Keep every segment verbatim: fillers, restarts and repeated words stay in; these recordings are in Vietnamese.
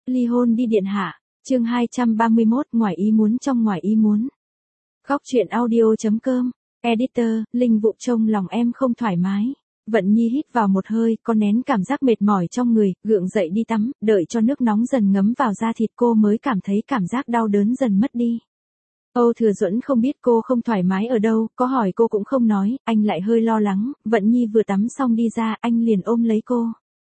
Ly hôn đi điện hạ. Chương hai trăm ba mươi mốt, ngoài ý muốn trong ngoài ý muốn. Góc truyện audio.com. Editor, Linh vụ trông lòng em không thoải mái. Vận Nhi hít vào một hơi, có nén cảm giác mệt mỏi trong người, gượng dậy đi tắm, đợi cho nước nóng dần ngấm vào da thịt cô mới cảm thấy cảm giác đau đớn dần mất đi. Âu Thừa Duẫn không biết cô không thoải mái ở đâu, có hỏi cô cũng không nói, anh lại hơi lo lắng. Vận Nhi vừa tắm xong đi ra, anh liền ôm lấy cô.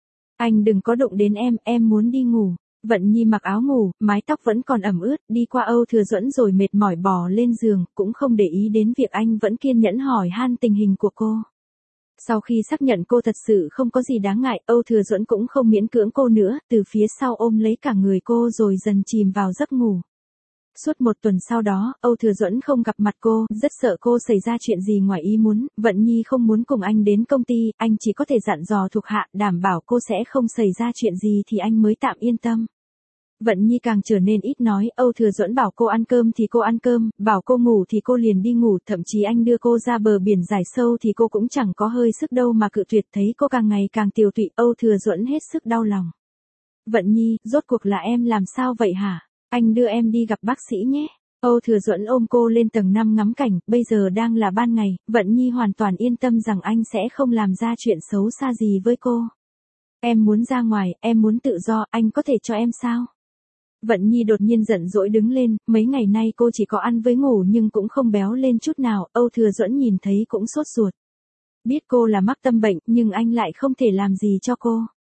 Anh đừng có đụng đến em, em muốn đi ngủ. Vận Nhi mặc áo ngủ, mái tóc vẫn còn ẩm ướt, đi qua Âu Thừa Duẫn rồi mệt mỏi bò lên giường, cũng không để ý đến việc anh vẫn kiên nhẫn hỏi han tình hình của cô. Sau khi xác nhận cô thật sự không có gì đáng ngại, Âu Thừa Duẫn cũng không miễn cưỡng cô nữa, từ phía sau ôm lấy cả người cô rồi dần chìm vào giấc ngủ. Suốt một tuần sau đó, Âu Thừa Duẫn không gặp mặt cô, rất sợ cô xảy ra chuyện gì ngoài ý muốn. Vận Nhi không muốn cùng anh đến công ty, anh chỉ có thể dặn dò thuộc hạ, đảm bảo cô sẽ không xảy ra chuyện gì thì anh mới tạm yên tâm. Vận Nhi càng trở nên ít nói, Âu Thừa Duẫn bảo cô ăn cơm thì cô ăn cơm, bảo cô ngủ thì cô liền đi ngủ, thậm chí anh đưa cô ra bờ biển giải sâu thì cô cũng chẳng có hơi sức đâu mà cự tuyệt. Thấy cô càng ngày càng tiều tụy, Âu Thừa Duẫn hết sức đau lòng. Vận Nhi, rốt cuộc là em làm sao vậy hả? Anh đưa em đi gặp bác sĩ nhé. Âu Thừa Duẫn ôm cô lên tầng năm ngắm cảnh, bây giờ đang là ban ngày, Vận Nhi hoàn toàn yên tâm rằng anh sẽ không làm ra chuyện xấu xa gì với cô. Em muốn ra ngoài, em muốn tự do, anh có thể cho em sao? Vận Nhi đột nhiên giận dỗi đứng lên, mấy ngày nay cô chỉ có ăn với ngủ nhưng cũng không béo lên chút nào, Âu Thừa Duẫn nhìn thấy cũng sốt ruột. Biết cô là mắc tâm bệnh, nhưng anh lại không thể làm gì cho cô.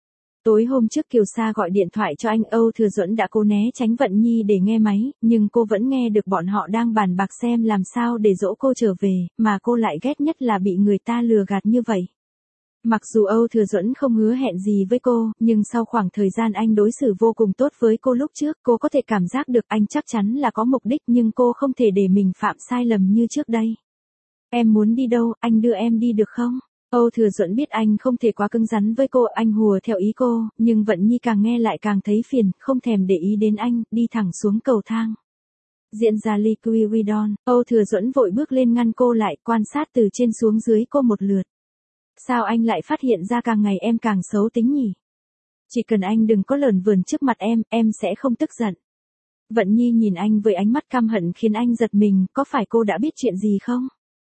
Tối hôm trước Kiều Sa gọi điện thoại cho anh, Âu Thừa Duẫn đã cố né tránh Vận Nhi để nghe máy, nhưng cô vẫn nghe được bọn họ đang bàn bạc xem làm sao để dỗ cô trở về, mà cô lại ghét nhất là bị người ta lừa gạt như vậy. Mặc dù Âu Thừa Duẫn không hứa hẹn gì với cô, nhưng sau khoảng thời gian anh đối xử vô cùng tốt với cô lúc trước, cô có thể cảm giác được anh chắc chắn là có mục đích, nhưng cô không thể để mình phạm sai lầm như trước đây. Em muốn đi đâu, anh đưa em đi được không? Âu Thừa Duẫn biết anh không thể quá cứng rắn với cô, anh hùa theo ý cô, nhưng Vận Nhi càng nghe lại càng thấy phiền, không thèm để ý đến anh, đi thẳng xuống cầu thang. Diễn ra Liquidon, Âu Thừa Duẫn vội bước lên ngăn cô lại, quan sát từ trên xuống dưới cô một lượt. Sao anh lại phát hiện ra càng ngày em càng xấu tính nhỉ? Chỉ cần anh đừng có lởn vởn trước mặt em, em sẽ không tức giận. Vận Nhi nhìn anh với ánh mắt căm hận khiến anh giật mình, có phải cô đã biết chuyện gì không?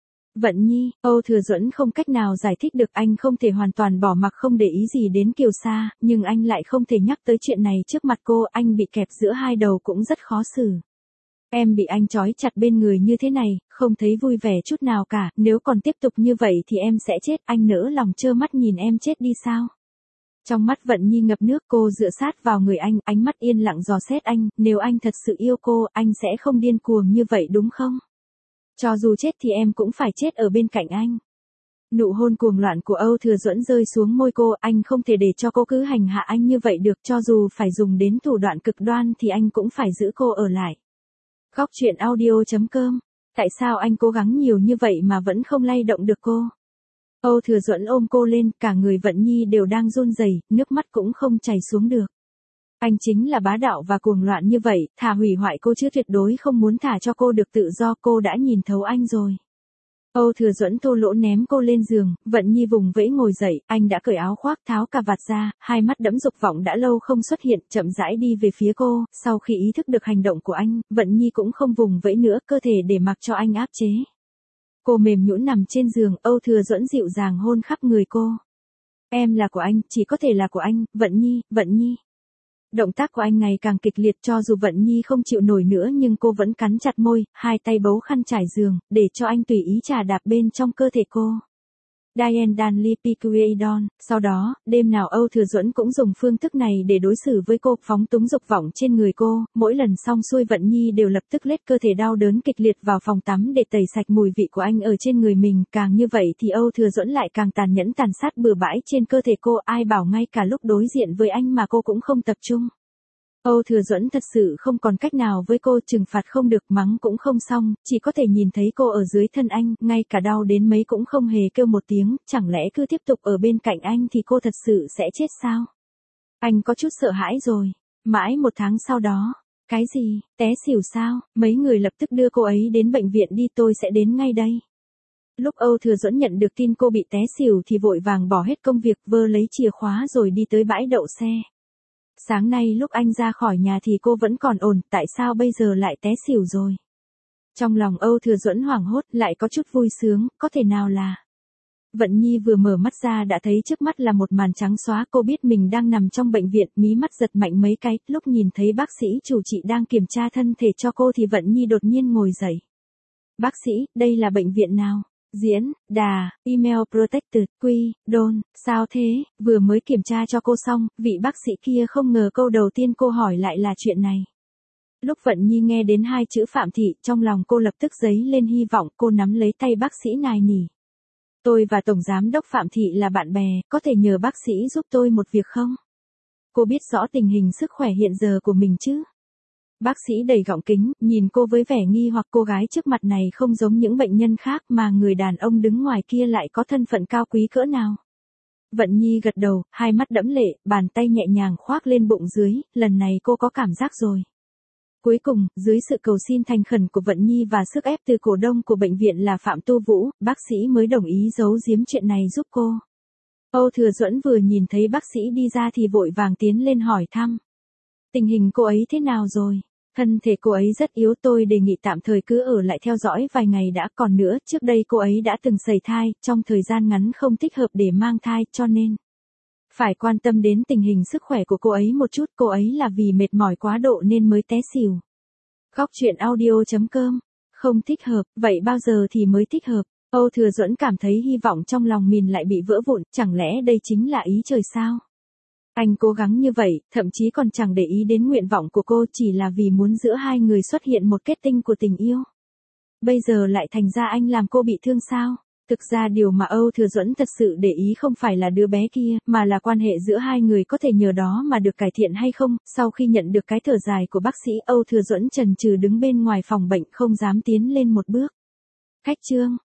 Vận Nhi, Âu Thừa Duẫn không cách nào giải thích được, anh không thể hoàn toàn bỏ mặc không để ý gì đến Kiều Sa, nhưng anh lại không thể nhắc tới chuyện này trước mặt cô, anh bị kẹp giữa hai đầu cũng rất khó xử. Em bị anh trói chặt bên người như thế này, không thấy vui vẻ chút nào cả, nếu còn tiếp tục như vậy thì em sẽ chết, anh nỡ lòng trơ mắt nhìn em chết đi sao? Trong mắt Vận Nhi ngập nước, cô dựa sát vào người anh, ánh mắt yên lặng dò xét anh, nếu anh thật sự yêu cô, anh sẽ không điên cuồng như vậy đúng không? Cho dù chết thì em cũng phải chết ở bên cạnh anh. Nụ hôn cuồng loạn của Âu Thừa Duẫn rơi xuống môi cô, anh không thể để cho cô cứ hành hạ anh như vậy được, cho dù phải dùng đến thủ đoạn cực đoan thì anh cũng phải giữ cô ở lại. Góc truyện audio.com. Tại sao anh cố gắng nhiều như vậy mà vẫn không lay động được cô? Âu Thừa Duẫn ôm cô lên, cả người Vận Nhi đều đang run rẩy, nước mắt cũng không chảy xuống được. Anh chính là bá đạo và cuồng loạn như vậy, thà hủy hoại cô chứ tuyệt đối không muốn thả cho cô được tự do, cô đã nhìn thấu anh rồi. Âu Thừa Duẫn thô lỗ ném cô lên giường, Vận Nhi vùng vẫy ngồi dậy, anh đã cởi áo khoác tháo cà vạt ra, hai mắt đẫm dục vọng đã lâu không xuất hiện, chậm rãi đi về phía cô, sau khi ý thức được hành động của anh, Vận Nhi cũng không vùng vẫy nữa, cơ thể để mặc cho anh áp chế. Cô mềm nhũn nằm trên giường, Âu Thừa Duẫn dịu dàng hôn khắp người cô. Em là của anh, chỉ có thể là của anh, Vận Nhi, Vận Nhi. Động tác của anh ngày càng kịch liệt, cho dù Vận Nhi không chịu nổi nữa nhưng cô vẫn cắn chặt môi, hai tay bấu khăn trải giường, để cho anh tùy ý trà đạp bên trong cơ thể cô. Diane Dan Lipiquidon. Sau đó, đêm nào Âu Thừa Duẫn cũng dùng phương thức này để đối xử với cô, phóng túng dục vọng trên người cô, mỗi lần xong xuôi Vận Nhi đều lập tức lết cơ thể đau đớn kịch liệt vào phòng tắm để tẩy sạch mùi vị của anh ở trên người mình, càng như vậy thì Âu Thừa Duẫn lại càng tàn nhẫn tàn sát bừa bãi trên cơ thể cô, ai bảo ngay cả lúc đối diện với anh mà cô cũng không tập trung. Âu Thừa Duẫn thật sự không còn cách nào với cô, trừng phạt không được, mắng cũng không xong, chỉ có thể nhìn thấy cô ở dưới thân anh, ngay cả đau đến mấy cũng không hề kêu một tiếng, chẳng lẽ cứ tiếp tục ở bên cạnh anh thì cô thật sự sẽ chết sao? Anh có chút sợ hãi rồi. Mãi một tháng sau đó, cái gì, té xỉu sao? Mấy người lập tức đưa cô ấy đến bệnh viện đi, tôi sẽ đến ngay đây. Lúc Âu Thừa Duẫn nhận được tin cô bị té xỉu thì vội vàng bỏ hết công việc, vơ lấy chìa khóa rồi đi tới bãi đậu xe. Sáng nay lúc anh ra khỏi nhà thì cô vẫn còn ổn, tại sao bây giờ lại té xỉu rồi? Trong lòng Âu Thừa Duẫn hoảng hốt, lại có chút vui sướng, có thể nào là... Vận Nhi vừa mở mắt ra đã thấy trước mắt là một màn trắng xóa, cô biết mình đang nằm trong bệnh viện, mí mắt giật mạnh mấy cái, lúc nhìn thấy bác sĩ chủ trị đang kiểm tra thân thể cho cô thì Vận Nhi đột nhiên ngồi dậy. Bác sĩ, đây là bệnh viện nào? Diễn, Đà, Email Protected, Quy, Đôn, sao thế? Vừa mới kiểm tra cho cô xong, vị bác sĩ kia không ngờ câu đầu tiên cô hỏi lại là chuyện này. Lúc Vận Nhi nghe đến hai chữ Phạm Thị, trong lòng cô lập tức dấy lên hy vọng, cô nắm lấy tay bác sĩ nài nỉ. Tôi và Tổng Giám đốc Phạm Thị là bạn bè, có thể nhờ bác sĩ giúp tôi một việc không? Cô biết rõ tình hình sức khỏe hiện giờ của mình chứ? Bác sĩ đầy gọng kính, nhìn cô với vẻ nghi hoặc, cô gái trước mặt này không giống những bệnh nhân khác mà người đàn ông đứng ngoài kia lại có thân phận cao quý cỡ nào. Vận Nhi gật đầu, hai mắt đẫm lệ, bàn tay nhẹ nhàng khoác lên bụng dưới, lần này cô có cảm giác rồi. Cuối cùng, dưới sự cầu xin thành khẩn của Vận Nhi và sức ép từ cổ đông của bệnh viện là Phạm Tu Vũ, bác sĩ mới đồng ý giấu giếm chuyện này giúp cô. Âu Thừa Duẫn vừa nhìn thấy bác sĩ đi ra thì vội vàng tiến lên hỏi thăm. Tình hình cô ấy thế nào rồi? Thân thể cô ấy rất yếu, tôi đề nghị tạm thời cứ ở lại theo dõi vài ngày đã, còn nữa, trước đây cô ấy đã từng sẩy thai, trong thời gian ngắn không thích hợp để mang thai, cho nên phải quan tâm đến tình hình sức khỏe của cô ấy một chút, cô ấy là vì mệt mỏi quá độ nên mới té xỉu. Góc truyện audio chấm com, không thích hợp, vậy bao giờ thì mới thích hợp? Âu Thừa Duẫn cảm thấy hy vọng trong lòng mình lại bị vỡ vụn, chẳng lẽ đây chính là ý trời sao? Anh cố gắng như vậy, thậm chí còn chẳng để ý đến nguyện vọng của cô, chỉ là vì muốn giữa hai người xuất hiện một kết tinh của tình yêu. Bây giờ lại thành ra anh làm cô bị thương sao? Thực ra điều mà Âu Thừa Duẫn thật sự để ý không phải là đứa bé kia, mà là quan hệ giữa hai người có thể nhờ đó mà được cải thiện hay không. Sau khi nhận được cái thở dài của bác sĩ, Âu Thừa Duẫn chần chừ đứng bên ngoài phòng bệnh, không dám tiến lên một bước. Khách Trương,